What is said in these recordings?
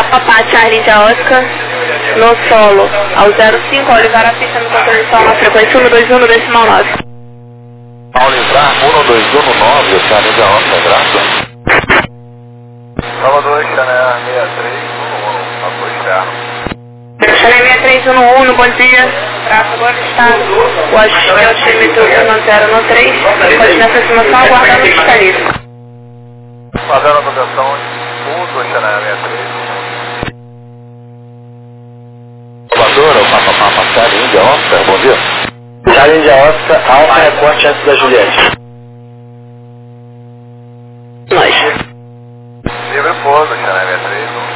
Papá Charlie de Oscar, no solo, ao 05, ao livrar a pista no controle de som na frequência 121 decimal 9. Ao livrar 12119, o Charlie de Oscar, graças. Salvador, Chanel 6311, apoio externo. Chanel 6311, bom dia. Traço agora está o altímetro 1013, pode nessa estimação aguardando o estaria. Fazendo a proteção uso Chanel 6311. Salvador, o Papa Charlie de Oscar, bom dia. Charlie de Oscar, Alfa recorte antes da Juliette. Nós. Livre pouso, Chanel 6311.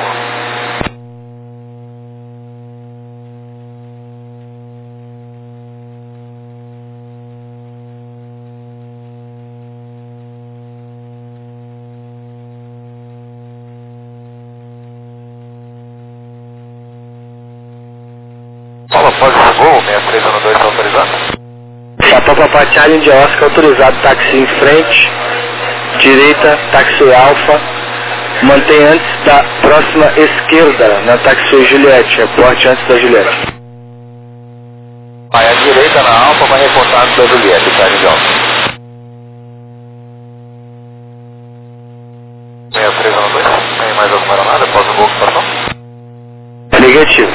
Fala, pode ser voo, 6312 está autorizado? Chapa Papá Charlie de Oscar, autorizado, táxi em frente, direita, táxi Alfa, mantém antes da próxima esquerda, na táxi Juliette, reporte antes da Juliette. Vai à direita na Alfa, vai reportar antes da Juliette, Charlie de Oscar. 6312, tem mais alguma aeronave após o voo que passou? Negativo.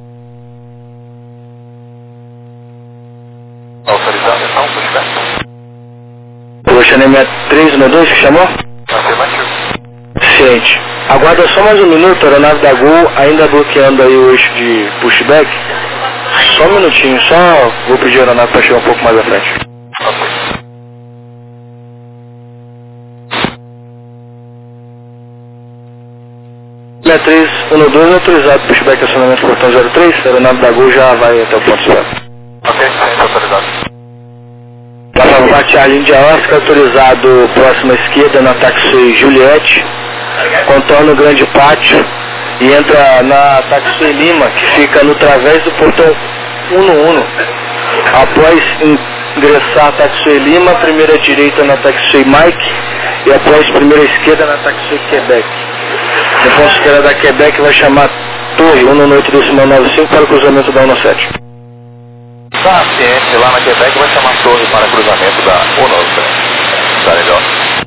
Autorizado então, pushback? O Chanel 6312 que chamou? Afirmativo. Ciente. Aguarda só mais um minuto, a aeronave da Gol ainda bloqueando aí o eixo de pushback. Só um minutinho, só vou pedir a aeronave para chegar um pouco mais à frente. Ok. Chanel 6312 autorizado, pushback acionamento portão 03, a aeronave da Gol já vai até o ponto certo. Ok, ciente, autorizado. Papa Charlie de Oscar, autorizado próxima esquerda na táxi Juliette, contorna o grande pátio e entra na táxi Lima, que fica no través do portão 11. Após ingressar a táxi Lima, primeira direita na táxi Mike e após primeira esquerda na táxi Quebec. No ponto esquerda da Quebec vai chamar Torre 198.95 para o cruzamento da 17. Tá ciente, lá na Quebec vai chamar torre para cruzamento da Onosa. Tá legal.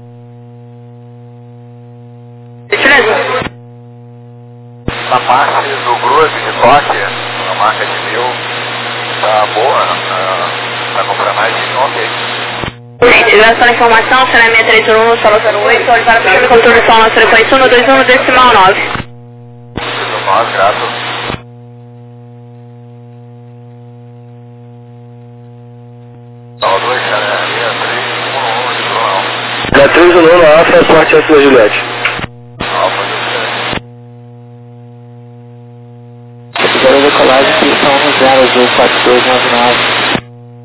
Na parte do grupo de toque, a marca de 1000, tá boa, tá com frenagem, ok. Gente, graças à informação, Chanel 6311, solo 08, olhe para a pista no controle de som na frequência 121 decimal 9. 9, graças. Salvador, Chanel 6311, 6311 Alfa, reporte antes da Juliette. Alfa, Juliette. Agora decolagem, pista 10,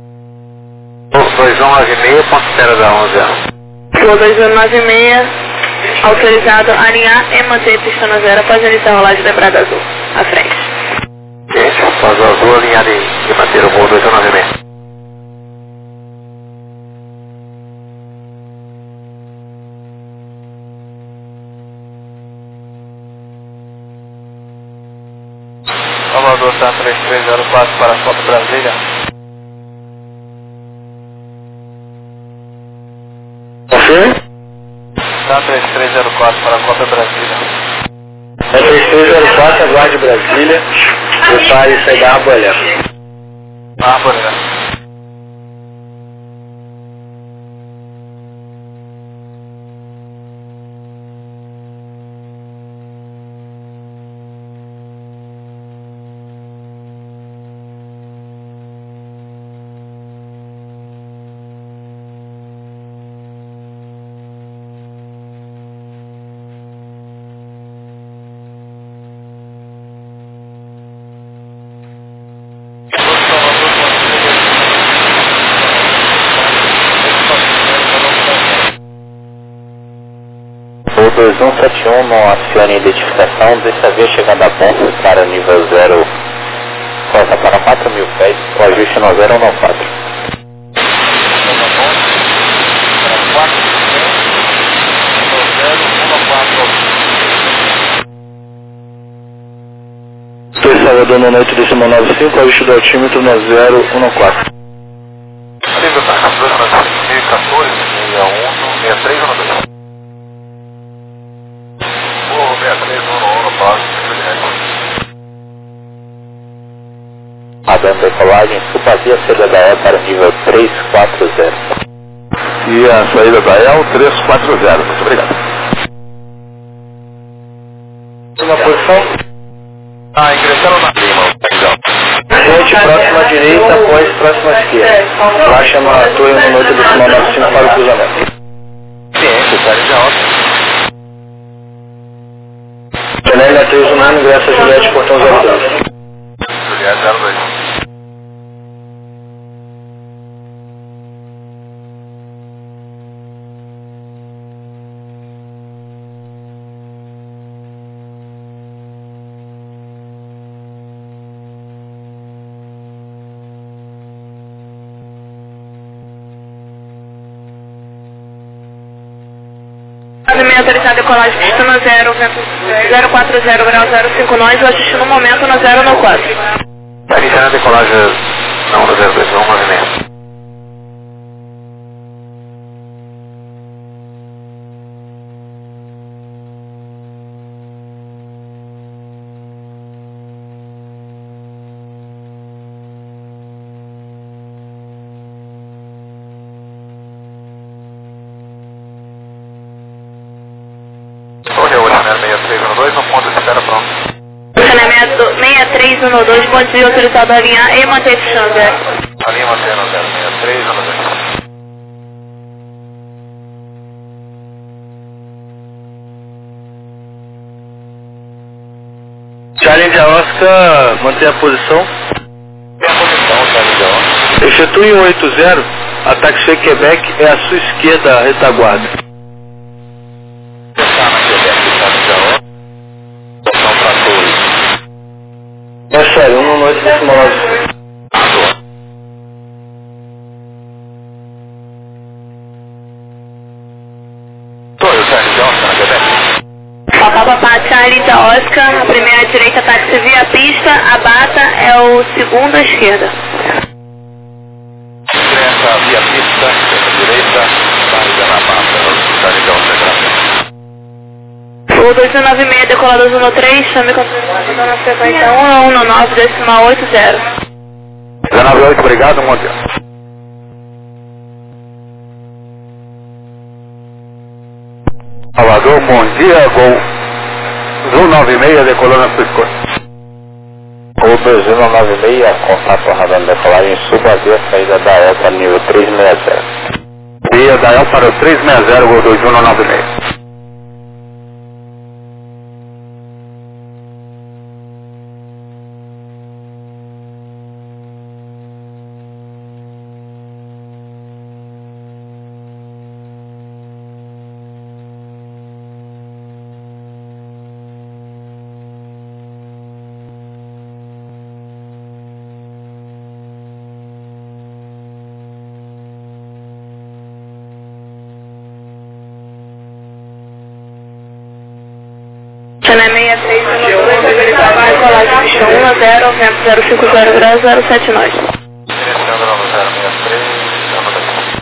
2196, ponto zero da 11. Voo 2196, autorizado a alinhar e manter pista no zero após iniciar a rolagem da Brada Azul. À frente. Gente, faz o azul alinhado e manter o voo 2196. Salvador, tá 3304 para a Foto Brasília. Confirme? Tá 3304 para a Foto Brasília. É 3304, aguarde Brasília, prepare e sair da Arbolé. Arbolé. O 2171 não aciona a identificação, deixa ver chegando a ponto para nível 0, corta para 4.000 pés, o ajuste no 014. Torre Salvador no 8,95, ajuste do altímetro no 014. Liga para 2014, 6312. O 6311, próximo, Aguardando decolagem, subadia a saída da E para nível 340. E a saída da EL 340, muito obrigado. Uma posição? Ingressando na Lima, Gente, próxima direita, após próxima esquerda. Lá chama a torre no 8,95 para o cruzamento. ciência, série de alta. Janela 319, ingressa Juliette, portão 02. Juliette 02. Movimento autorizado decolagem destino 040 grau 05 nós, o ajuste no momento no 014. Está iniciando a decolagem na 102, vamos movimento. Correu o Chanel 6312, no ponto de espera pronto. Saneamento 6312, ponto de autorizado a linha e manter destino 0. A linha mantendo 06312. Charlie de Oscar, manter a posição. Tem a posição, Charlie de Oscar. Efetue 180, ataque Sul Quebec é à sua esquerda, retaguarda. Está na Quebec, Charlie de Oscar. Posição para torre. É sério, 1,8,9. Torre, Charlie de Oscar na Quebec. Papapá, Charlie de Oscar, a primeira direita, táxi via pista, a bata é o segundo à esquerda. Ingressa via pista, direita, saída na pasta, Charlie de Oscar, O 2196, decolador 113, chame confirmação na frequência 1119,80. 198, obrigado, Monte. Salvador, bom dia, Gol 196, decolando a Cisco. O 2196, contato radar decolagem, subadia a saída da E para nível 360. Via da EL para o 360, Gol 2196. Chame 6312, autorizado decolagem destino 10, vento 050 grau 07 nós. Ingressando no 063, 092.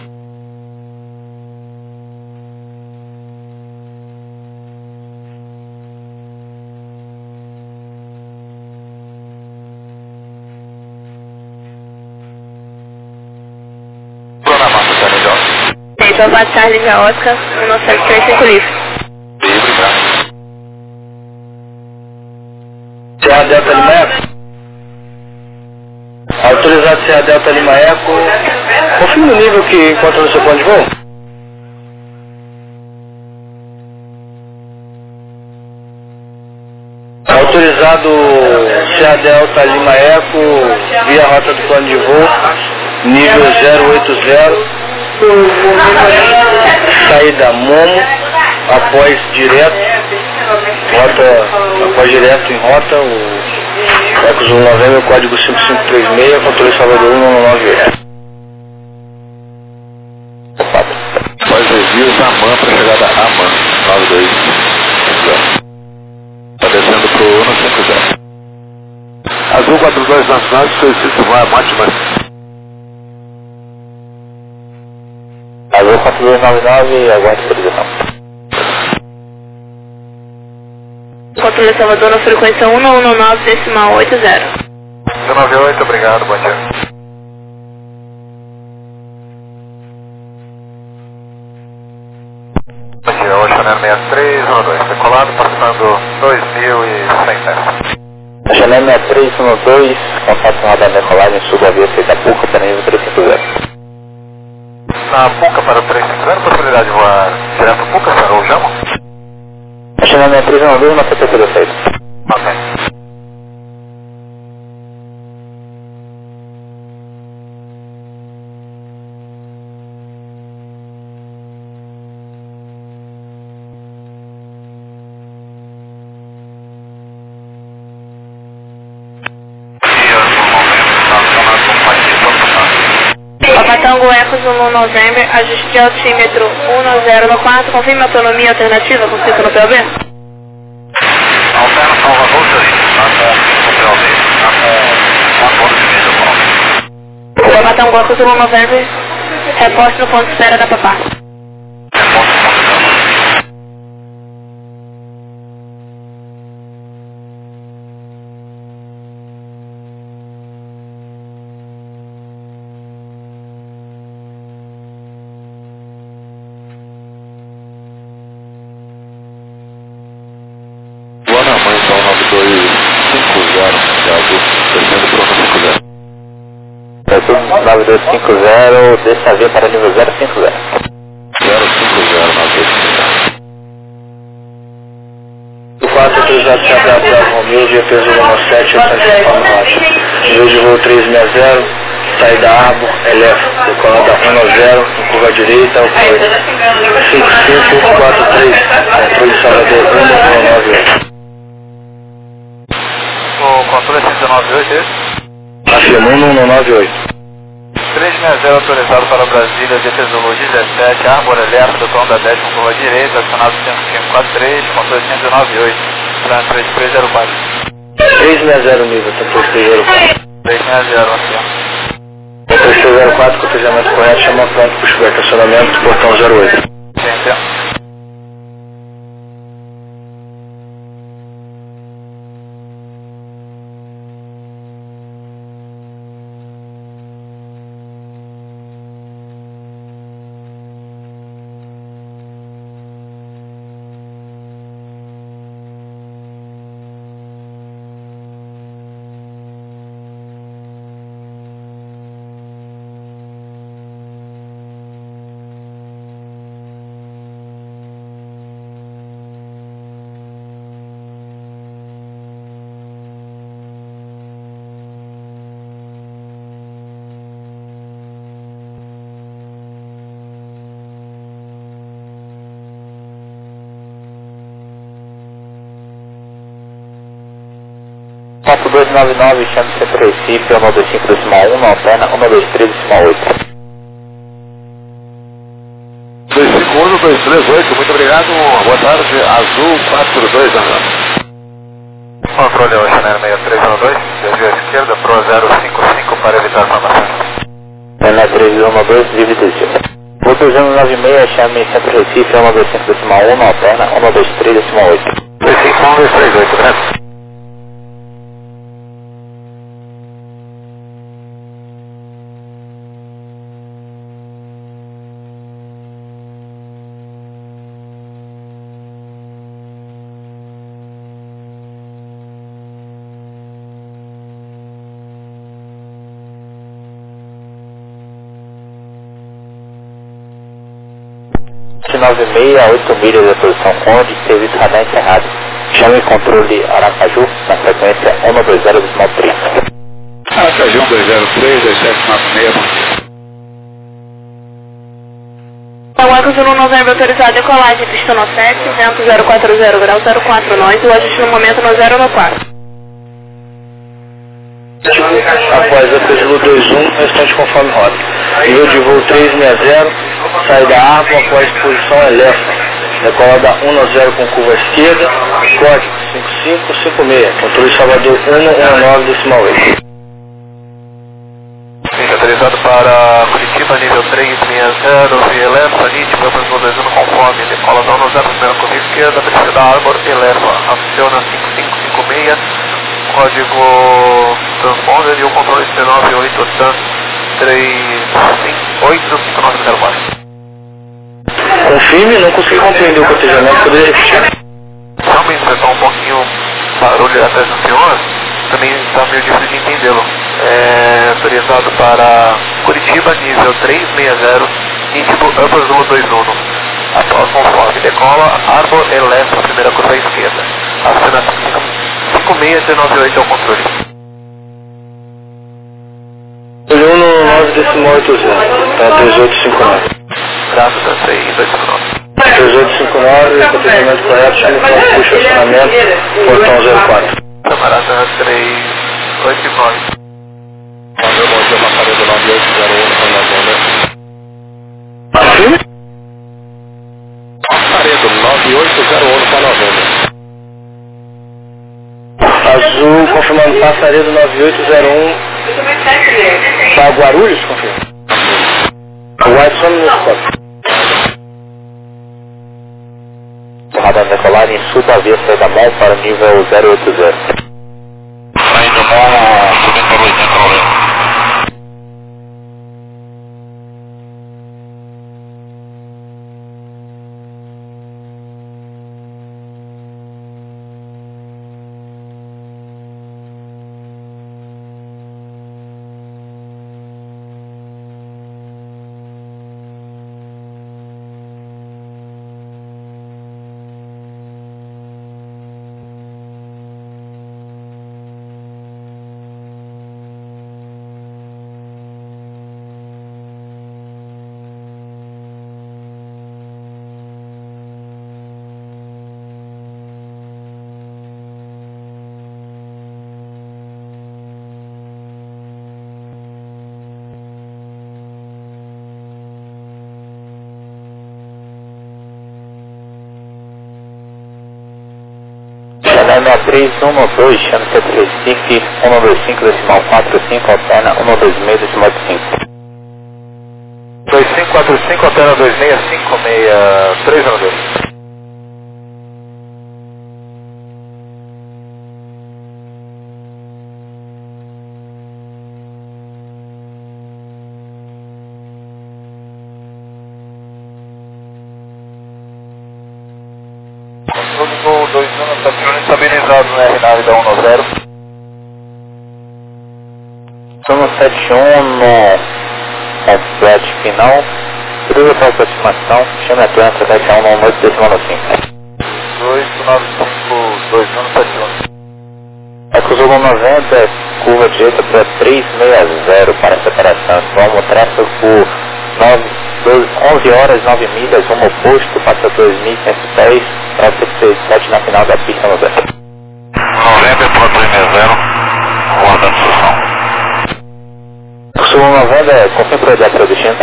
Programado, Charlie de Oscar. Feito a bata Charlie de Oscar, 1735 livre. Livre, tá? Serra Delta Lima Eco. Autorizado Serra Delta Lima Eco. Confirme o nível que encontra no seu plano de voo. Autorizado Serra Delta Lima Eco, via rota do plano de voo, nível 080, saída Momo, após direto em rota, o Ecos 190, o código 5536, controle Salvador 1198. Após desvios da AMAN para chegada a AMAN 92. Está descendo para o 150. Azul 4299, solicito voar Mátima. Azul 4299, aguarde autorização. Controle Salvador na frequência 119.80. 198, obrigado, bom dia. Bom dia, Oceaner 6312, decolado, passando 2.100 metros. Oceaner 6312, contato com radar decolagem, suba a via da PUCA para nível 350. Na PUCA para 350, possibilidade de voar direto para PUCA, senhor, ou chama? Oceaner 6312, uma CPT da saída. Ok. Tango Eco Zulu November, ajuste de altímetro 1094, confirme a autonomia alternativa com 5 no PLB? Alterna Salvador, Papa Tango Eco Zulu November, reposte no ponto de espera da Papá. Sul 9250, dessa via para nível 050. 050, 4 autorizado para Bravo Romeu, via peso 17, ação de forma rápida. Nível de voo 360, saída Arbor, Elef, decolada 190, em curva direita, apoio 5543, controle Salvador 1198. O controle é 198, é esse? Afirma 1198. 360 autorizado para Brasília, DT Zulu 17, Arbor Elétrico, tom da 10 com curva direita, acionado 5543, controle 198, plano 3304. 360 nível, tempo 304. 360, ok. 3304, cotejamento correto, chama pronto, pushback, acionamento, portão 08. Entendeu? Papo 299, chame Centro Recife, 125.1, na alterna 123.8. 251, 238, muito obrigado, boa tarde, Azul 4299. Controle Oceaner 6312, desvio à esquerda, Pro 055 para evitar formação. Oceaner 312, livre desvio. Voo 296, chame Centro Recife, 125.1, na alterna 123.8. 251, 238, né? Norte 96 a 8 milhas da posição Conde, serviço radar encerrado. Chame controle Aracaju na frequência 120.30. Aracaju 203, 2796. Taguaco Zulu Novembro autorizado decolagem, pista no 7, vento 040, grau 04, nós, o ajuste no momento no 094. Após a Zulu 21, restante conforme rota. Nível de voo 360, saída Arbor após posição Elefa. decola da 190 com curva esquerda, código 5556, controle Salvador 119,8. Autorizado para Curitiba, nível 360, via Eleva, nítido, transbordando conforme, decola da 190, primeira curva esquerda, precisa da Arbor, Eleva, aciona 5556, código transponder e o controle C98 TAN 3585904. Confirme, não consegui compreender o cotejamento, poderia repetir? Realmente vai estar um pouquinho barulho atrás do senhor, também está meio difícil de entendê-lo. Autorizado para Curitiba, nível 360, íntimo Upper Zulu 21. Após conforme, decola, Arbor, Eleva, primeira curva à esquerda. Acena 5698 ao controle. 119,8, tá 3859. Graças a 3259. 3859, cotejamento correto, chame com puxa acionamento, portão 04. Camarada 389. Valeu, bom dia, Macaredo 9801, Amazônia. Confirme? Macaredo 9801, Amazônia. Azul, confirmando Passaredo 9801, para Guarulhos, confirma. White some nesse código. Radar decolar em sul da via da mão para o nível 080. Saindo mão, subindo para 80, Chanel 6112, chame 735, 125, decimal 45, alterna 126, decimal 85. 2545, alterna 2656, 312. Controle do 21 está estabilizado no R9 da 190. Sono 71 no flat final, período para aproximação, chame a planta 71 no 8 decimal 5. 2952171. Acusou 90, curva direita para 360 para separação. Vamos tráfego por 11 horas 9 milhas, rumo oposto, passa 2.110 para 7 na final da pista no 10. 90.30, guardando sução. Acusou 90, confirma a data do destino.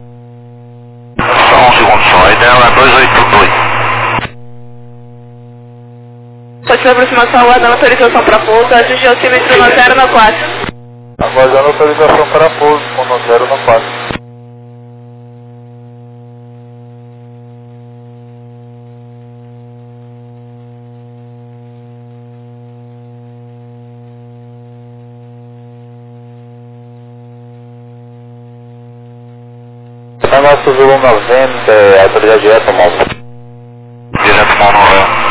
Só um segundo só, a ideia é 282. Pode ser aproximação, aguardando autorização para pouso, atingir o altímetro no 094. Aguardando autorização para pouso, com no 094. É nosso Zulu 90, autoridade direta, mal. Direto mal 90.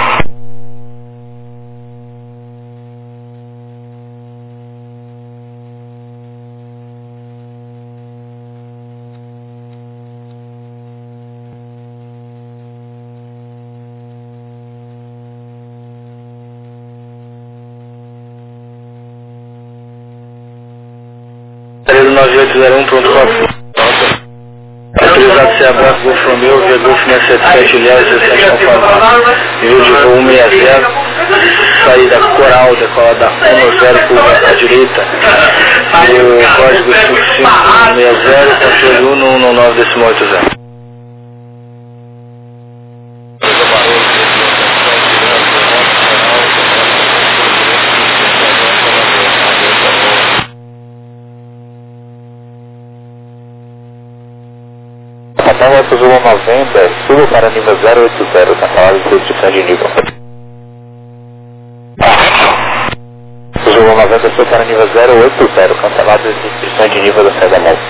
Passaredo 9801, pronto, 4. Autorizado ser abraço Golf Romeo, via Golf 677, Ilhéus, 17 conforme, nível de voo 160, saída Coral, decola da 190, curva à direita, o código 5560, controle 119 decimal 80. Eco Zulu 90, suba para nível 080, cancelado de restrição de nível. Zulu 90, suba para nível 080, cancelado de restrição de nível da saída móvel.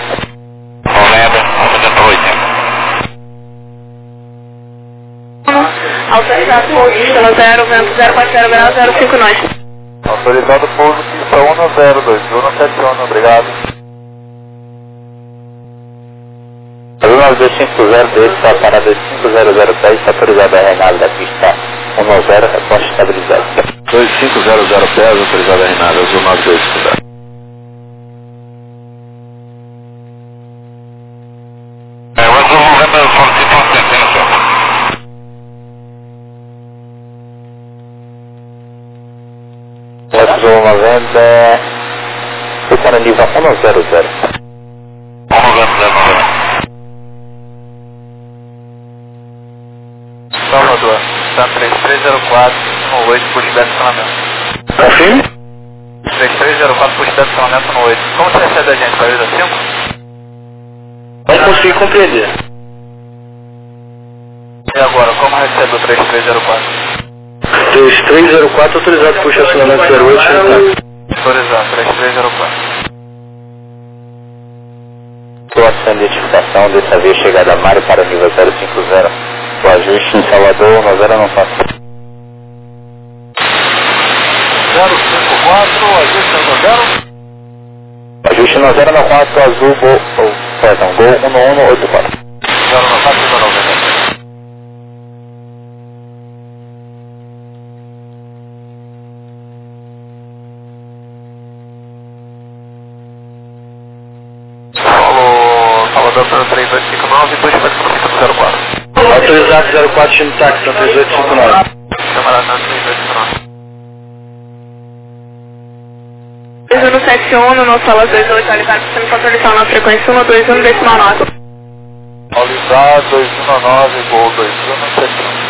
90, autorizado pouso pista 0, vento 040 graus, 05 nós. Autorizado pouso pista 102, 171, obrigado. Azul 9250 desse para a parada 50010, está autorizado a renada da pista 10, reposta estabilizado. 2500 pés, autorizado a renada, Azul 9250. O Azul 90 solicita um centeno, senhor. O Azul 90 foi para nível 100. 100. Salvador, está 3304, 18, puxa de acionamento. Confirme? 3304, puxa de acionamento no 8. Como você recebe a gente? Para a 5? Não consegui compreender. E agora, como recebe o 3304? 3304 autorizado por estacionamento 08. Autorizado, 3304. Estou a identificação, dessa vez chegada a Mário para o nível 050. O ajuste em Salvador, 90 não passa. 054, ajuste no 0? Ajuste no 094, azul, Gol 1184. 094, 90. Salvador para 3259, 2 metros para 504. Autorizado 04, time táxi, 3859. Camarada 3259. 2171 no sala 28, alicado sistema de atualização na frequência 121 decimal 9. Atualizado 219, Gol 2171.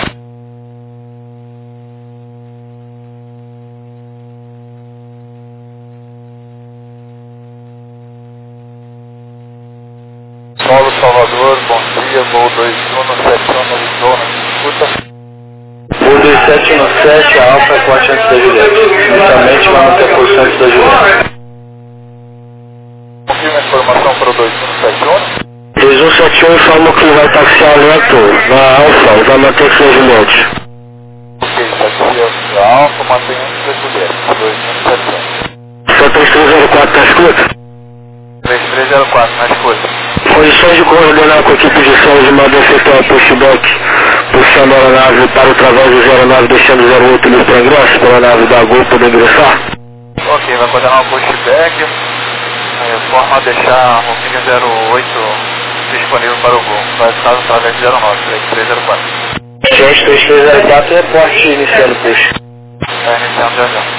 Paulo Salvador, bom dia, Gol 2171, zona, escuta. Gol 2717, Alfa, corte antes da Juliette. Inicialmente vai manter a posição antes da Juliette. Confirma a informação para o 2171. 2171 informa que vai taxiar lento na Alfa e vai manter que seja Juliette. Ok, taxia Alfa, mantém antes da Juliette, 2171. Só 3304, tá escuta? 3304, na escuta. Condições de coordenar com a equipe de som de modo a efetuar pushback, puxando a aeronave para o través de aeronave, deixando 08 livre para ingresso, para a aeronave da Gol poder ingressar. Ok, vai coordenar o pushback, forma a deixar o MIG 08 disponível para o Gol, vai estar através de 09, 3304. Gente, 3304, reporte iniciando o push. Está iniciando já já.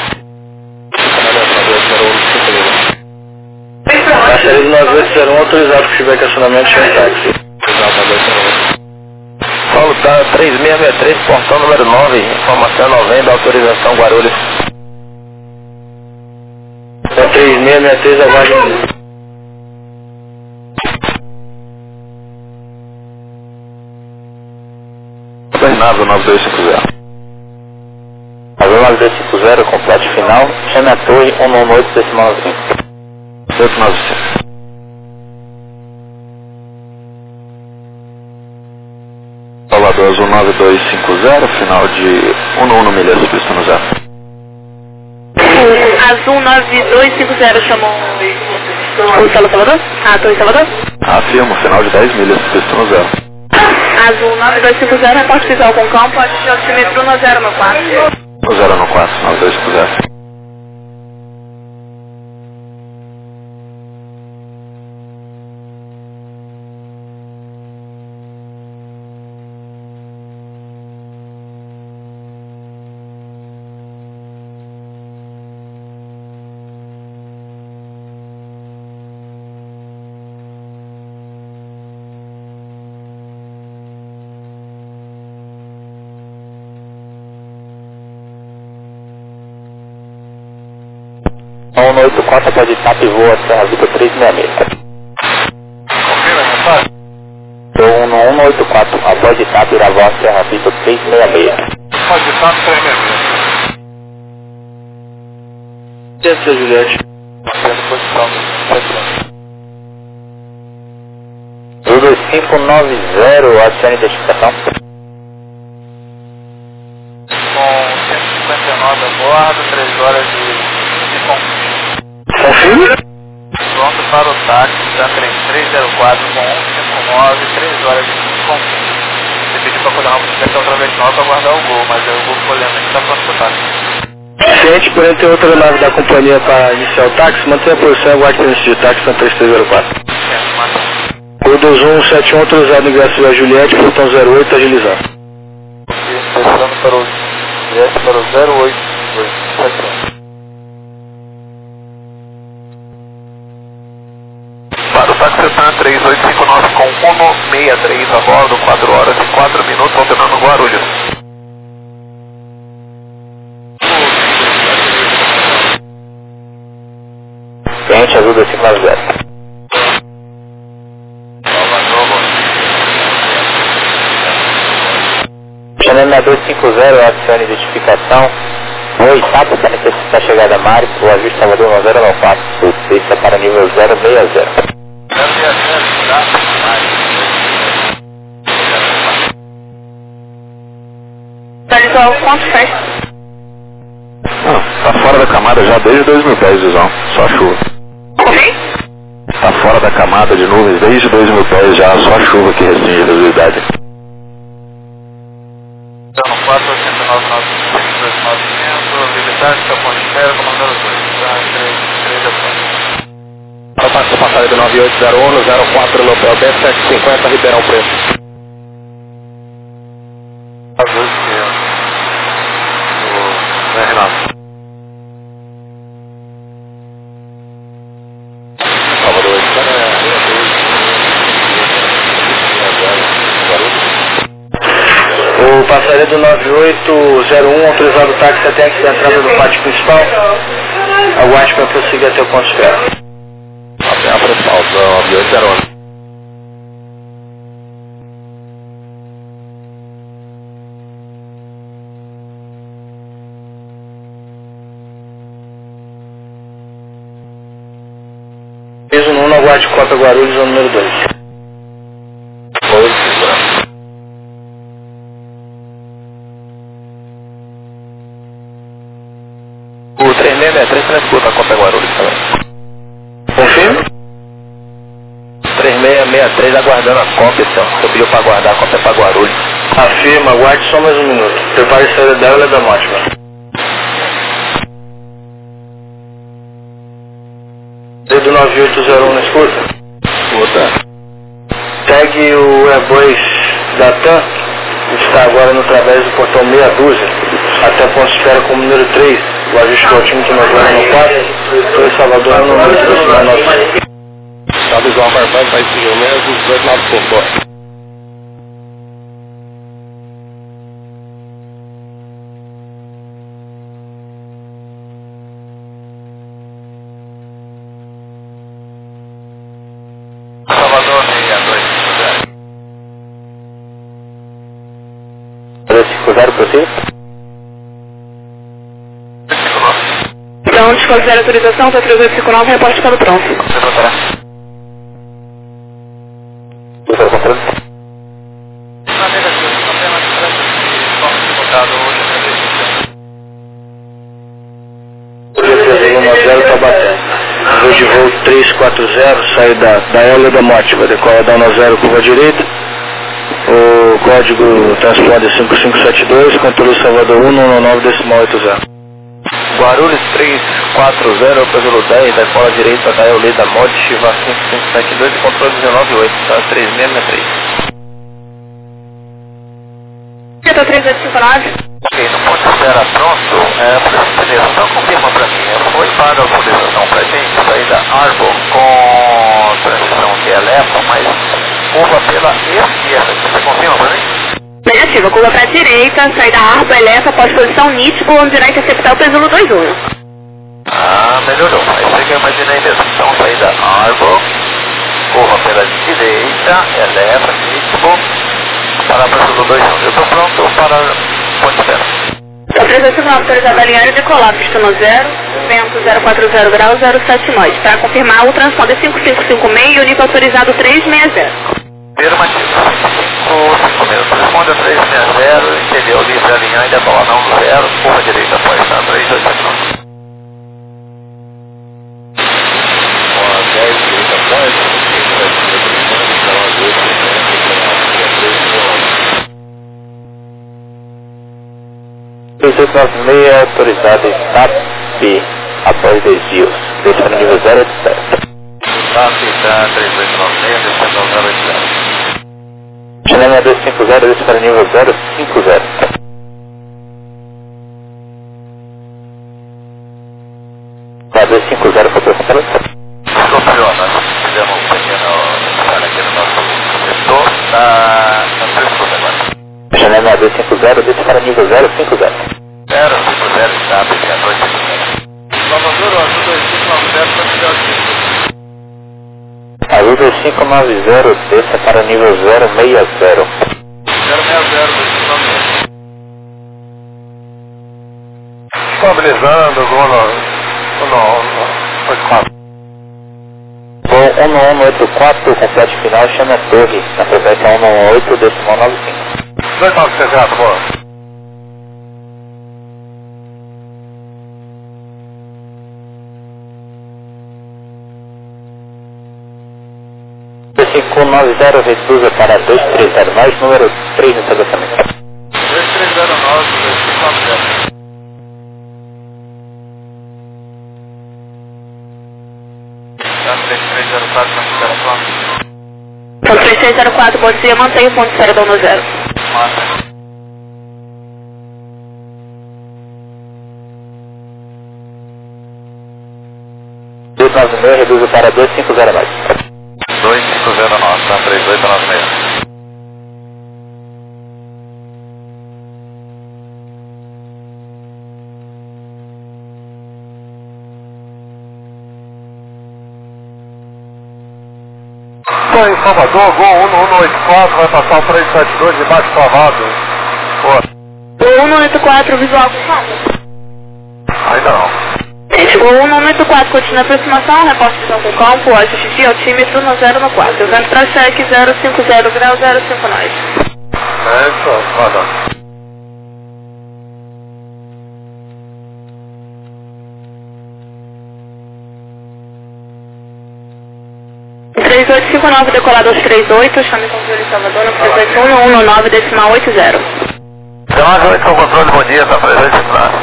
Parceria de 9801, autorizado por feedback acionamento sem táxi. Paulo tá 3663, portão número 9, informação 90, autorização Guarulhos. Tá 3663, aguarde. Bernardo 9250. Azul 9250, completo final, chame a torre 118 decimal 5. 895. Salvador Azul 9250, final de 11 milhas, pista no 0. Azul 9250 chamou o Salvador? Ah, tô em Salvador? Afirmo, final de 10 milhas, pista no 0. Azul 9250, reporte visual com campo, de altímetro no 0 no 4. No 0 no 4, 9250. A 184 pode estar e voa Serra Vitor 366. Confirma, mensagem? Estou no 84, após de TAP, Iravó, Serra Pista 366. Pode de TAP 366. Desce, Juliette. Mantendo posição do 2590, adicione identificação. Com 159 a bordo, 3 horas de combustível. Confirme? Pronto para o táxi da 3304 com 159, 3 horas de combustível. Você pediu para acordar uma bicicleta outra vez nova para guardar o Gol, mas aí o Gol ficou lento, a gente está pronto para o táxi. Ciente, porém tem outra nave da companhia para iniciar o táxi, mantenha a posição e aguarde presença de táxi na 3304. O 2171 autorizado ingresso via Juliette, portão 08, agilizando. Descendo para o Juliette para o 08271. Para o táxi Setan 3859 com 163 a bordo, 4 horas e 4 minutos, alternando Guarulhos. Ciente, ajuda 590. Chanel 6250, adicione identificação. Oi, TAP para necessitar chegada Mário, o ajuste Salvador 1094, pista para nível 060. Visual, quanto faz? Tá fora da camada já desde 2010, Visão. Só chuva. Ok? Tá fora da camada de nuvens desde 2000 pés já, só chuva que restringe a visibilidade. Então, 489.900, habilidade, campo de espera, comandando 2. Para o táxi passagem do 9801 no 04 Lopel B750 Ribeirão Preto. Azul que o Renato. Salvador, O passageiro do 9801 autorizado o táxi até aqui da entrada do pátio principal. Aguarde para prosseguir até o ponto de espera. Até a principal do 9801. Piso no 1, aguarde Cota Guarulhos, ao número 2. O 3663 transporta a Cota Guarulhos também. Confirme? 3663 aguardando a cópia, então. Você pediu para aguardar a cópia para Guarulhos. Afirma, aguarde só mais um minuto. Prepare a saída dela e da Mótima. Do 9801 na escuta? Escuta. Pegue o Airbus da TAM, está agora no través do portão meia dúzia, até o ponto de espera com o número 3, o ajuste do altímetro no 4, foi Salvador no número 399. Tá visual marcando, vai seguir o mesmo, 295. Salvador 250, prossiga. Então, desconsidera a autorização, tá 3859, reporte para o pronto. Voo de voo 340, sai da Eula da Mótima, decola da 10 curva direita. O código transponder 5572, controle Salvador 199.80. Guarulhos 340, peso 10, decola direita da Eula da Mótima 5572 e controle 198, tá 3663. Setor 3859. Ok, no ponto de espera pronto, por gentileza, só confirma para mim, foi para a autorização para a gente sair da Arbor com transição de Elefa, mas curva pela esquerda, você confirma para mim? Negativa, curva para a direita, saída Arbo, Elefa, pós-posição NIT, onde irá interceptar o Pesulo 21. Ah, melhorou, aí você que eu imaginei mesmo, então saída Arbor, curva pela direita, Elefa, NIT, parar para Sul 21. Eu estou pronto para ponte espera. 389 autorizado a alinhar e decolar, pista no 0, vento 040 graus, 07 noite. Para confirmar, o transponder 5556 e o nível autorizado 360. Afirmativo. 5556. Responde a 360, entendeu? Livre alinhar e decolar não 0, curva direita após estar 3879. 3896 autorizado TAP após desvios. Deixa no nível 087. TAP está 3896, deixa no 087. Chilena 250, deixa para nível 050. Tá 250 foi para Santana. Desculpa, João, nós fizemos um pequeno trabalho aqui no nosso setor, está frescura agora. Chilena 250, deixa para nível 050. 050 está aplicando 250. Salvador, azul 2590 para nível 5. Azul 2590, desça para nível 060. 060, 250. Estabilizando, foi 4. Voo 1184, complete final, chama Torre, na frequência 118, decimal 95. 2960, boa. D590 reduza para 230, mais número 3 no estabelecimento. 2309, 2590. Tá 3304 na recuperação. Então 3604, bom dia, mantenha o ponto de espera dono 0. Massa. D996 reduza para 250 mais. 2509, tá 3896. Estou em Salvador, voo 1184, vai passar o 372 debaixo do travado. Boa. 1184, visual. Ainda não. Gente, o 1184 continua a aproximação, reporte de visão com campo, assistir altímetro no 0 no 4. O vento para cheque 050 graus, 05 nós. É isso, roda. O 3859 decolado aos 38, chame controle Salvador no 38119 decimal 80. Então, 8 com controle, bom dia, tá presente em praça.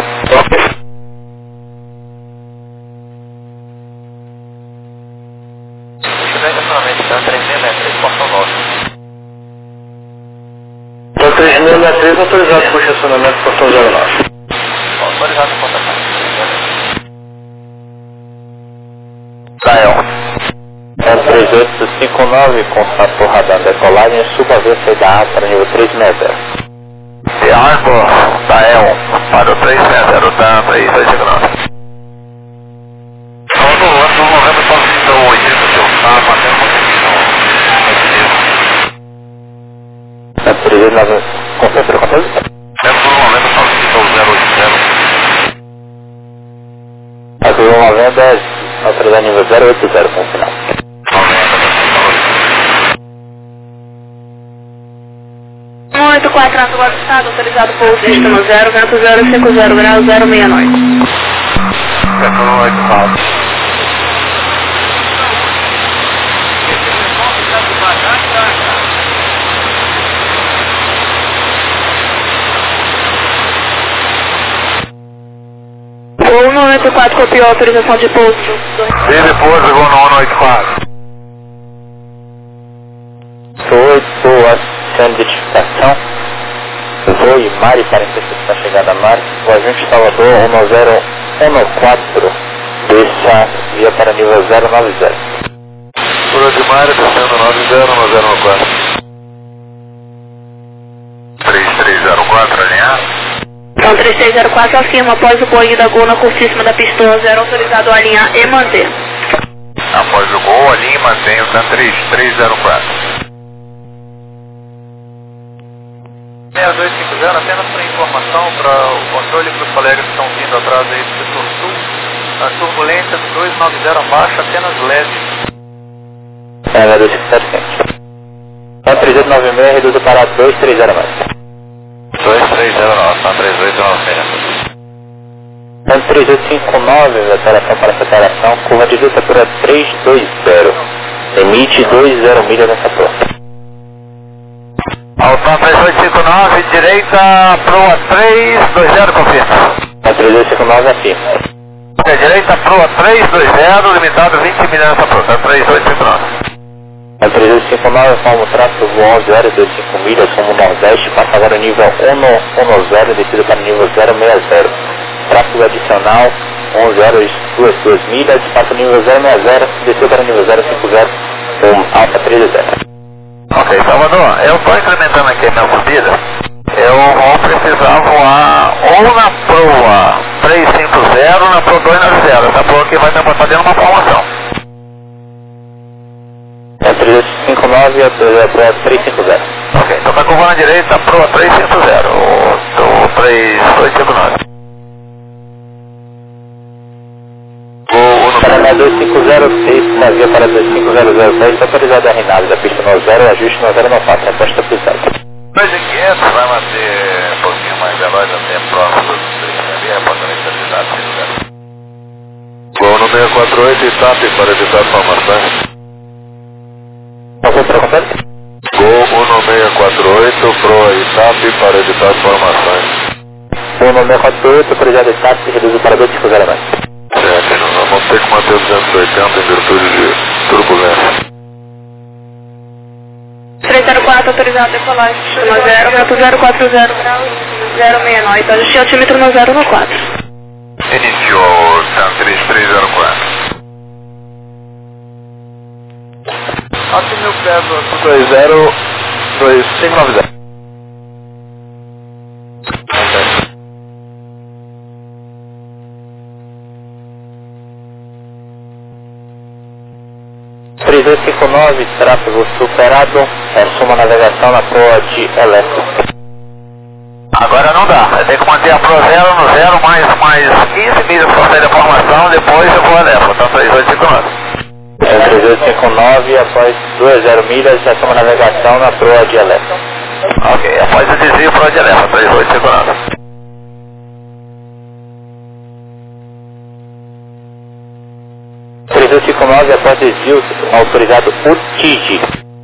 Tá 3663, portão 9. Então 3663 autorizado por estacionamento portão 09. Autorizado por contato. Gael. 3859, constatou radar decolagem, suba a saída A para nível 360. Tiago, Gael, para o 360, tá 3259. No momento, só se deu 80 que eu estava batendo muito aqui no... Tá 390, concentra o controle? No momento, só se deu 080. A 90 é autorizado nível 080 com o final. 184 agora estado, autorizado por visto no 0, vento 050 graus, 06 noite. Vento 184. O 194 copiou a autorização de pouso. Vive pouso, vou no 184. Oi, boa identificação. Voo e Mari para interceptar a chegada a Mari. O agente Salvador 1014, deixa via para nível 090. Pura de Mari, descendo 90, 3304, alinhado. Então 3604 afirma após o Boeing da Gol na curtíssima da pista 0, autorizado a alinhar e manter. Após o gol, alinhe e mantém o TAN 3304. 0, apenas para informação para o controle para os colegas que estão vindo atrás aí do setor sul. A turbulência do 290 abaixo, apenas leve. É, 257. 3896 reduzo para 230 mais. 2309, tá 3896. 3859, alteração para separação, curva de luta por 320. Limite 20 milhas nessa torre. Altan 3859, direita proa 320, confirma. A 3859 afirma. Direita proa 320, limitado 20 milhas nessa torre, 3859. A 3859, forma o tráfego 11 horas, 25 milhas, rumo nordeste, passa agora o nível 110, descido para o nível 060. Tráfego adicional, 11 horas, 2 milhas, passa o nível 060, desceu para o nível 050, rumo alta 30. Ok, Salvador, eu estou incrementando aqui a minha subida. Eu vou precisar voar ou na proa 350 ou na proa 290. Essa proa aqui vai estar fazendo uma formação. É 359 e a proa 350. Ok, então está curvando à direita a proa 350, ou 3859. Para 2506, navio para 25006, está autorizado a RNAV da pista no 0, ajuste no 094, resposta pisada. 2500 vai manter um pouquinho mais veloz até próximo do 30 ali, reportamento da cidade. Voo no 648 e TAP para evitar formações. Não foi para completo? Gol 1648, proa e TAP para evitar formações. Voo no 648, autorizado a TAP, reduz para 250 mais. Certo, nós vamos ter que manter o 280 em virtude de turbulência. 304, autorizado a decolagem, no 0, vento 040 graus, 069, ajuste altímetro no 014. Iniciou, TAM 3304. Aqui meu pé do 20290. 3259, tráfego superado, assuma a navegação na proa de elétrico. Agora não dá, vai ter que manter a proa 0 no 0, mais 15 milhas para sair da formação, depois eu vou a leva, então 3859. É 3859, após 20 milhas, assuma a navegação na proa de elétrico. Ok, após o desvio, proa de leva, 3859. Após desvio, autorizado o TIG.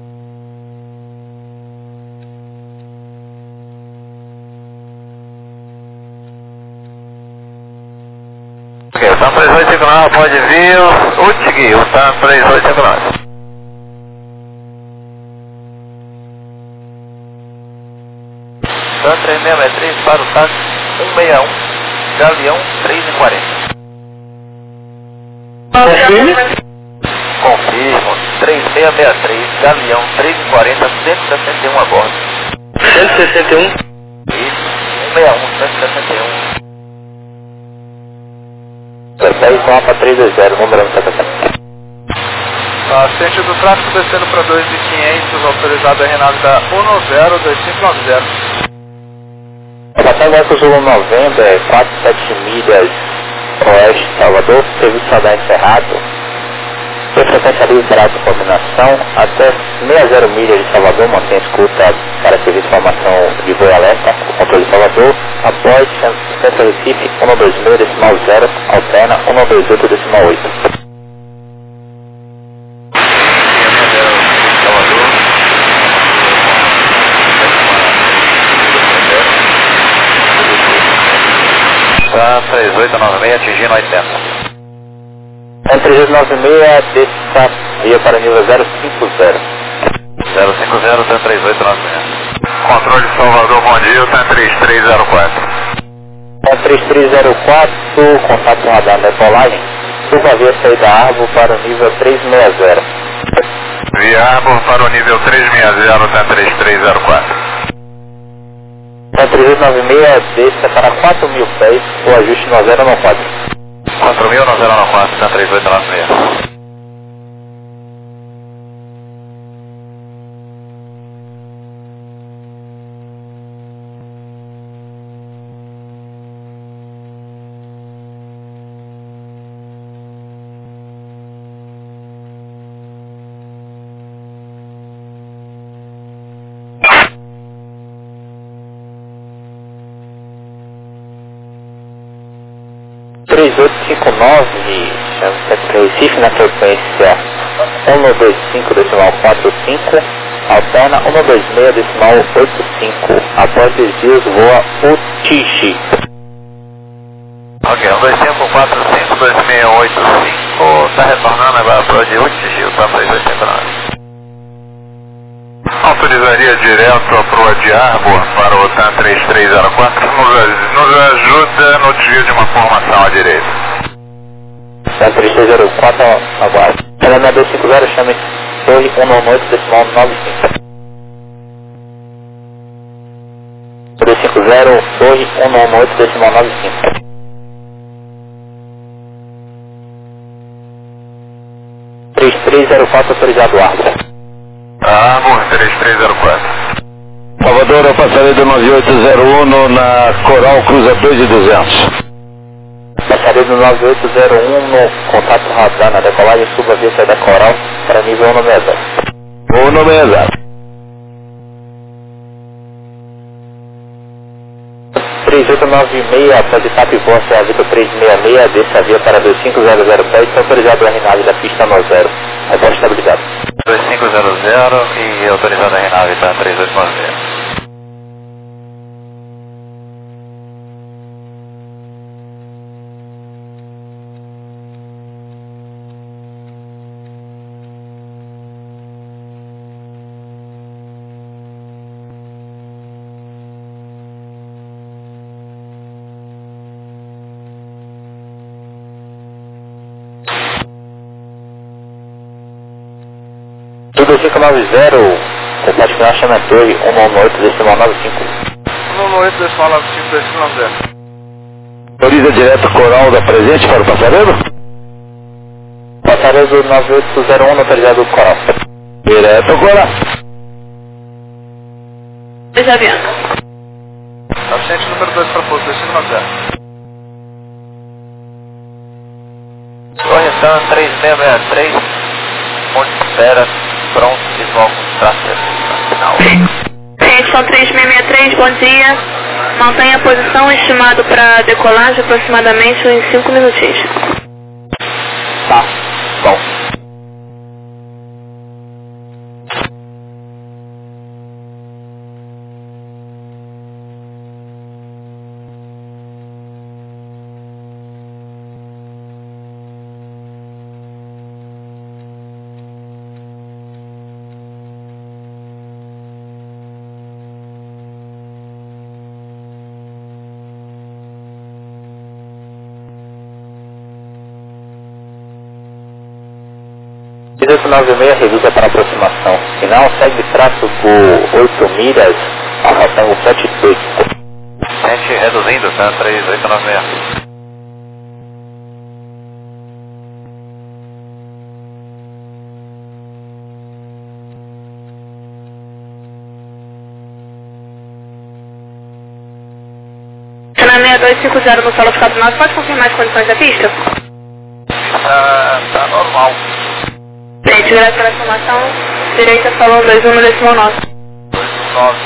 Ok, o TAM 3859 pode vir, o TIG, o TAM 3859. TAM 3663 para o TAM 161, Galeão 340. Confirmo, 3663, Galeão 340, 161 a bordo. 161? Isso, 161, 161. Vai com APA 320, número 170. Assistente do tráfego descendo para 2.500, autorizado a RNAV da 1902590. Passando agora com o Zulu 90, 47 milhas oeste de Salvador, serviço radar encerrado. Tem frequência livre para alta combinação, até 60 milhas de Salvador, mantém escuta para serviço de formação de voo alerta, controle de Salvador, após Centro Recife, 126 decimal 0, alterna 128 decimal 8. Tá 3896 atingindo 80. Em 3896, desça via para nível 050. 050, tá 3896. Controle de Salvador, bom dia, tá 3304. É 3304, contato radar na decolagem, curva via saída Arbo para o nível 360. Via Arbo para o nível 360, tá 3304. É 3896, desça para 4.000 pés, o ajuste no 094. 4.000 no 094, tá 3896. 3859, chama Centro Recife, na frequência 125,45, alterna 126,85, após desvios voa o Tigre. Ok, 125452685, está retornando agora para o de Utigil, tá 6259. Autorizaria direto para o de Arbor para o TAN 3304, nos ajuda no desvio de uma formação à direita. TAN 3304, aguarde. Telema 250, chame Torre 198,95. 250, Torre 198,95. Autorizado Arbor. Arbor 3304. Salvador, eu passarei do 9801 na Coral Cruza 2,200. Passaria do 9801 no contato radar na decolagem suba via da Coral para nível 190. 190. 3896, após etapa e vossa, a Vitor 366, desça a via para 2500 pé, está autorizado a RNAV da pista no 0. Após estabilizado. 2500 e autorizado a RNAV tá 3890. Tudo 590, complete final chama Torre 198,95. 198,95,290. Autoriza direto Coral da presente para o passaredo? Passaredo 9801 autorizado Coral. Direto Coral. Já vendo. Paciente número 2 proposto, 2590. Correção 3663, ponte de espera, pronto de volta, traço final. Gente, são 3663, bom dia. Mantenha a posição estimado para decolagem aproximadamente em 5 minutinhos. Tá, bom. Direito 96, revisa para aproximação. Final, segue traço por 8 milhas, a rotângulo 78. Gente reduzindo, tá? 3896. Na 6250 no solo ficado 9, pode confirmar as condições da pista? Tá normal. Gente, direto para a informação, direita salão 21,9. 9.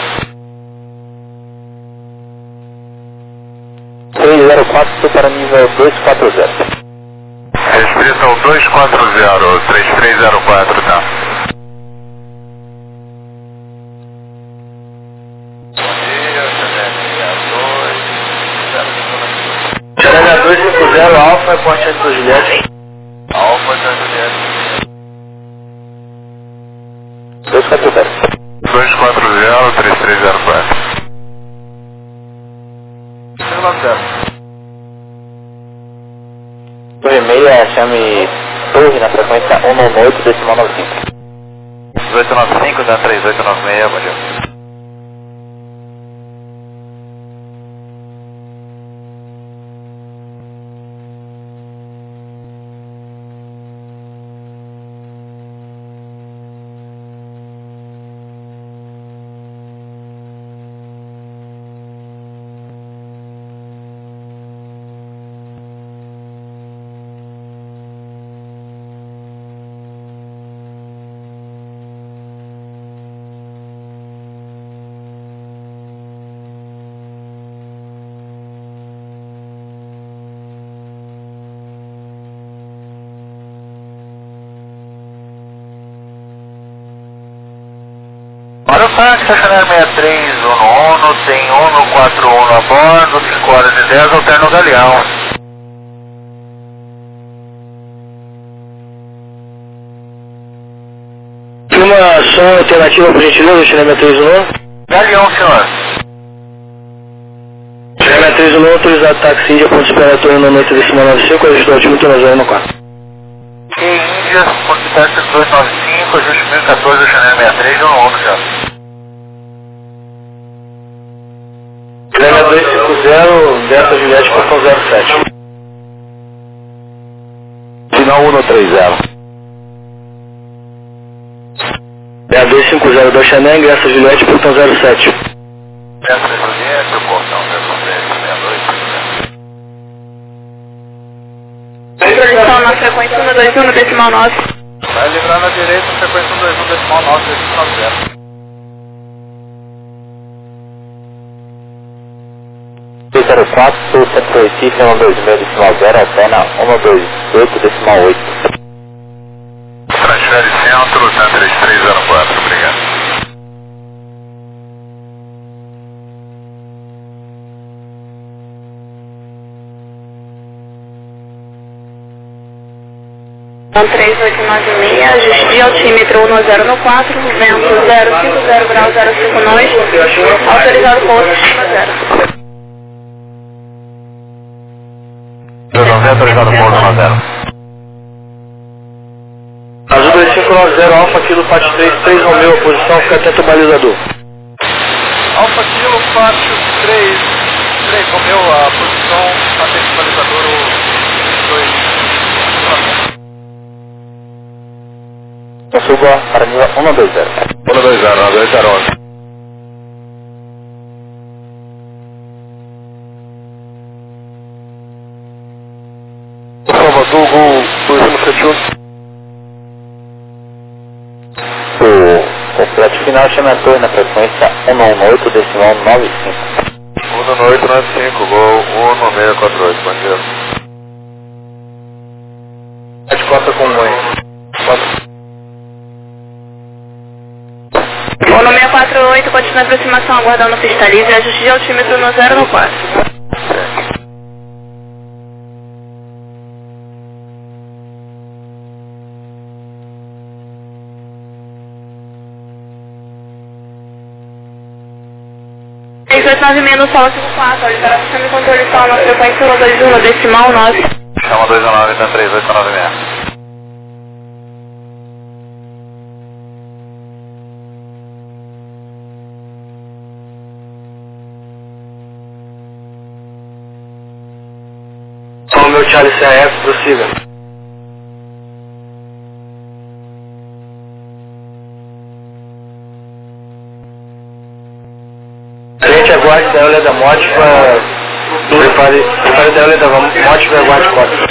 304 para nível 240. Restrito ao 240, 3304, tá? Chega 250, Alfa é Ponte do Juliette. Alfa da Juliette. 240. 240, 3304. 590. Torre meia, chame Torre na frequência 198,95. 1895, tá? 3896, bom dia. Estacionário 63, Uno, tem Uno 41 a bordo, 5 horas e 10, alterno Galeão. Uma som alternativa por gentileza, Chinema 311. Galeão, senhor. Chinema 311, autorizado táxi Índia, ponto exploratório no 8,95, ajuste do altímetro na 014. Índia, ponto táxi 295, ajuste 1014, Chinema 63, Uno, já. Chinema 250, Delta Juliette, portão 07. Final 130. 250 do Xané, ingresso Juliette, portão 07. Ingresso Juliette, portão 03, 62. Introdução na frequência 121, decimal 9. Vai livrar na direita, frequência 121, decimal 9, decimal 0. 204, 108, 126, decimal 0, alterna 128, decimal 8. Transfere centro, 13304, obrigado. Então 3896, ajuste de altímetro 10 no 4, vento 050 grau 05 noite, autorizado pouso 0. 290, autorizado pouso 0. Azul 2590, Alfa Kilo Pátio 3 Romeu, posição, fica atento ao balizador. Alfa Kilo, Pátio 3 Romeu, a posição, atento ao balizador 2. Suba para nível 120. 120, 911. Salvador, Gol 2171. O completo final chama a torre na frequência 118, decimal 95. 11895, Gol 1648, bom dia. De cota com mãe. Uno 648, continua a aproximação, aguardando pista livre, ajuste de altímetro no 0 no 4. Seis 896 no solo 54, a liberação de controle solo na frequência 121, decimal 9. Chama 219, então 3896. Então, meu Charlie CAF, prossiga. Gente, aguarde da olha da morte para... Prepare da olha da morte para aguarde cota.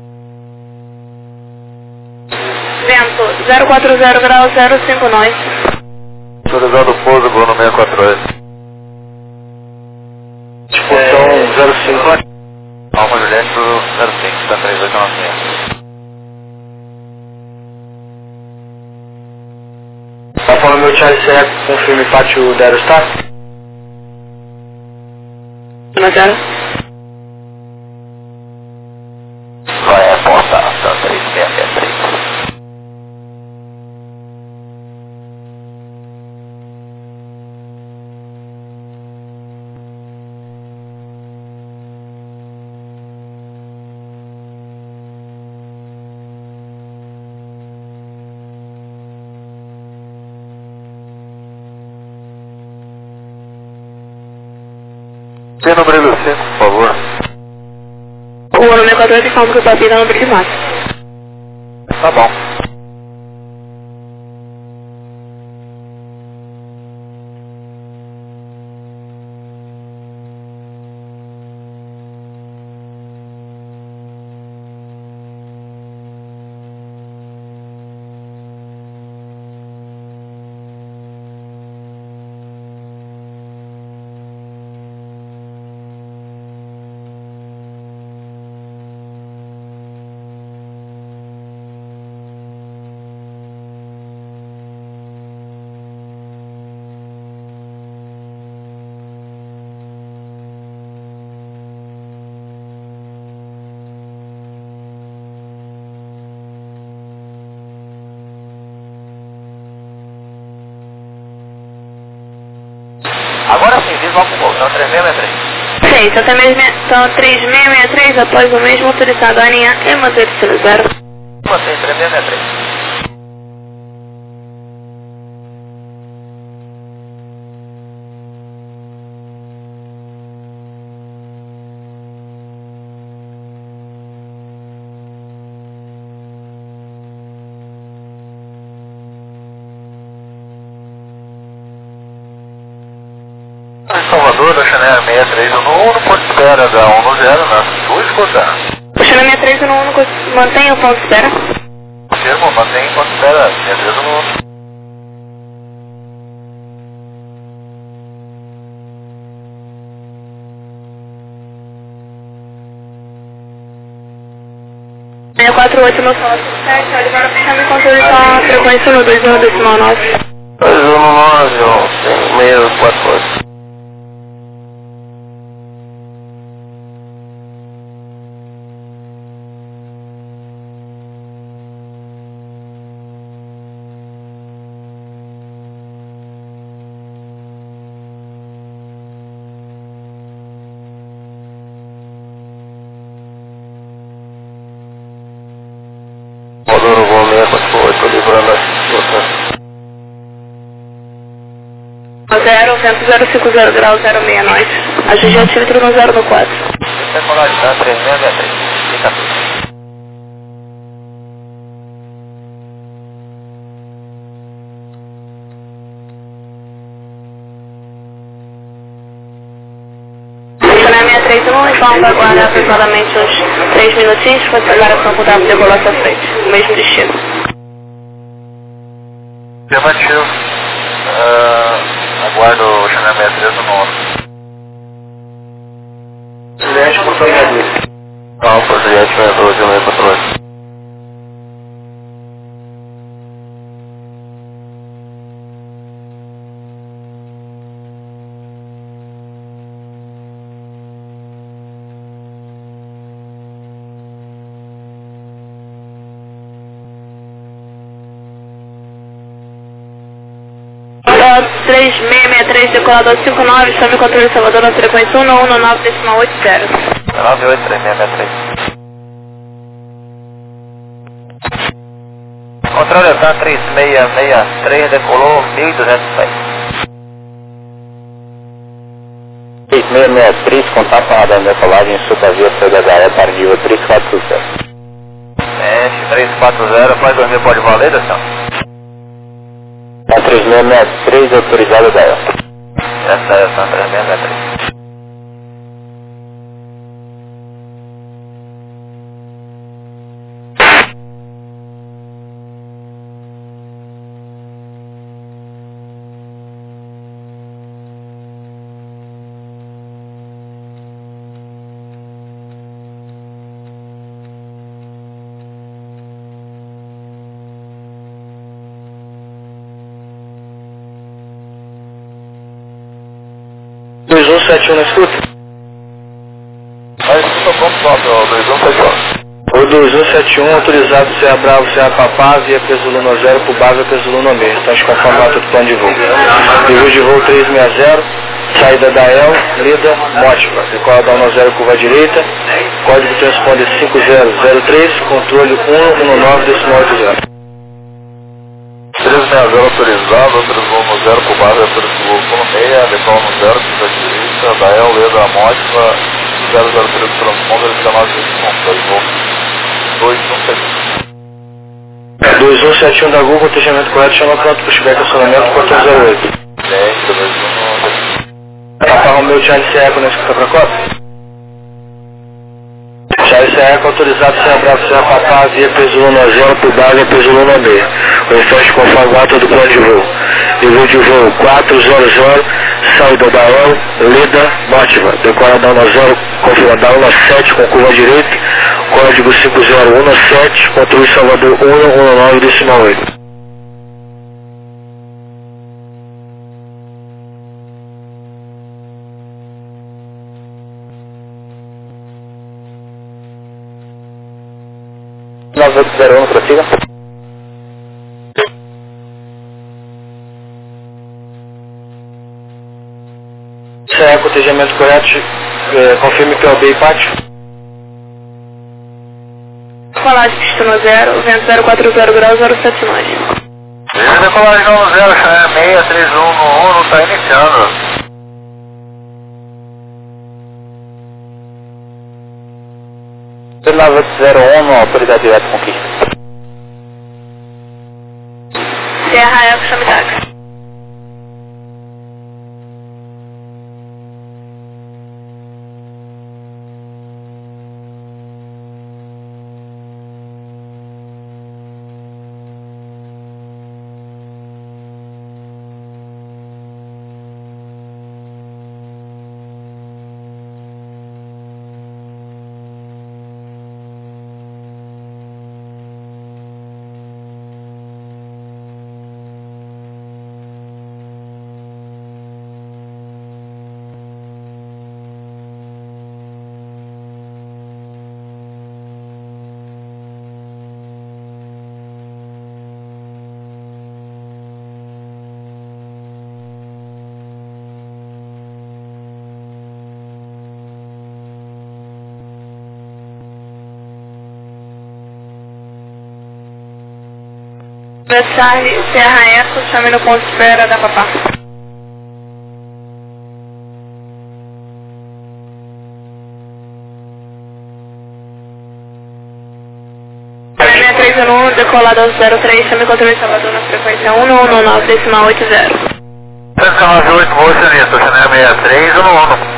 Vento 040 grau 05 noite. Autorizado pouso, Gol 648. Disposição 05. Alfa Juliette 05, tá 3896. Tá falando meu Charlie CF, confirme pátio da Aerostar? Na 0. Vai apontar, tá 3663. Tem no brilho 5, por favor. O Uno 648 informa que o papi tá no brilho máximo. Tá bom. Agora sim, diz logo pro gol, então 3663. Sim, então 3663 após o mesmo autorizado a linha e manter destino 0. Mantém 3663. Salvador, da Chanel 6311, ponto de espera da 1 no 0, na sua escuta. O Chanel 6311 mantém o ponto de espera? Confirmo, mantém ponto de espera, 6311. É 48 no sol, 7, agora fechando o controle com a frequência no 21,9. 219, 648. Moduro voo 648, livrando a escuta. 0, vento 050 grau 06 nós. Ajude atímetro no 0 no 4. Circularidade 3663. Fica tudo. Chanel 631, então vai aguardar aproximadamente uns 3 minutinhos para a declaração contar para decolar sua frente. O mesmo destino. Afirmativo. Aguardo o Chanel 63 no 9. Juliette, por favor. Alfa, Juliette 62, de meio controle. Salvador 3663, decolador 59, chame controle Salvador na frequência 119,80. 98363. Controle está 3663, decolou 1200 pés. 3663, contato com a decolagem supervia CDHE tardio 340. Mexe, 340, após dormir pode valer, Deção? A 3663, autorizado da EL. Essa é a 3663. Na escuta? Mas escuta ponto próprio, o 2171. O 2171 autorizado Serra Bravo, Serra Papá, via peso Luna 0 para o Basa, peso Luna meio. Estamos com a formato do plano de voo. Nível de voo 360, saída da EL, Lida, Mótiva. Decola da 10 curva direita, código transponder 5003, controle 119,80. 360 autorizado, outros voo no 0 pro base, outros voo no meia, decola no 0, curva direita, da EL, Leda, Mótiva, 003 transponder, 19,21, 2 voos, 2171. 2171 da Google, atendimento correto, chama pronto para o chegar estacionamento, portão 08. 10, 21, Papa Romeu, Charlie Serra, na escuta para Copa? Charlie Serra, autorizado Serra Bravo, Serra Papá, via peso Luna 0 para o Basa, peso Luna meio. O restante conforme a ata do plano de voo. Nível de voo 400, saída da EL, Leda, Mótiva. Decola da 10, confirma da 17 com curva direita, código 5017, controle Salvador 119,8. Prossiga. protejamento correto, confirme POB e pátio. Decolagem destino 0, vento 040 graus 079. Decolagem 0, Cheyenne 631 no 1, está iniciando. Nova 01, autoridade direta conquista. Serra Eco, chame táxi. Charlie, Serra Eco, chame no ponto de espera da Papá. Chame 311, decolado ao 03, chame controle de Salvador na frequência 1119,80. 198, Bolsa Nito, Cheyenne 63 no 1.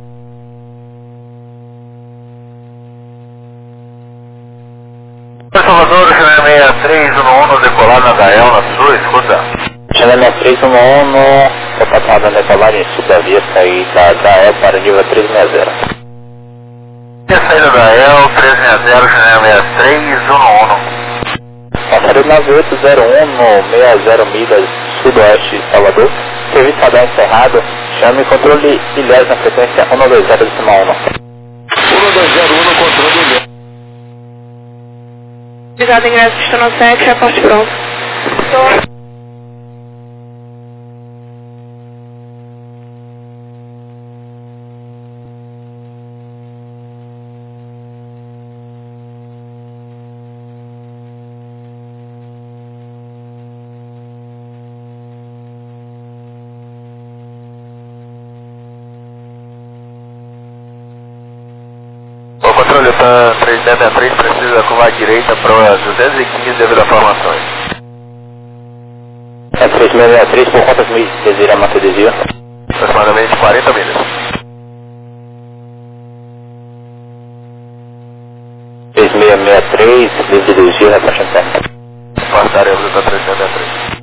Salvador, Cheyenne 63 no 1, decolado na Gael, na sua, escuta. Cheyenne 63 estou passando a decolagem em sul da via, sair da Gael para nível 360. E a saída da Gael, 360, Cheyenne 63 no 1. Passaria 9801 no 60 milhas sudoeste de Salvador. Serviço padrão encerrado. Chame controle ilhas na frequência 120 decimal 1. 1201 controle ilhas. Obrigado, ingresso destino 7, aporte pronto. Controle PAN 363 precisa curvar à direita para 215 devido a formações. 3663, por quantas milhas deseja manter desvio? Aproximadamente 40 milhas. 3663, livre de desvio, rebaixando tempo. Passaremos para 363.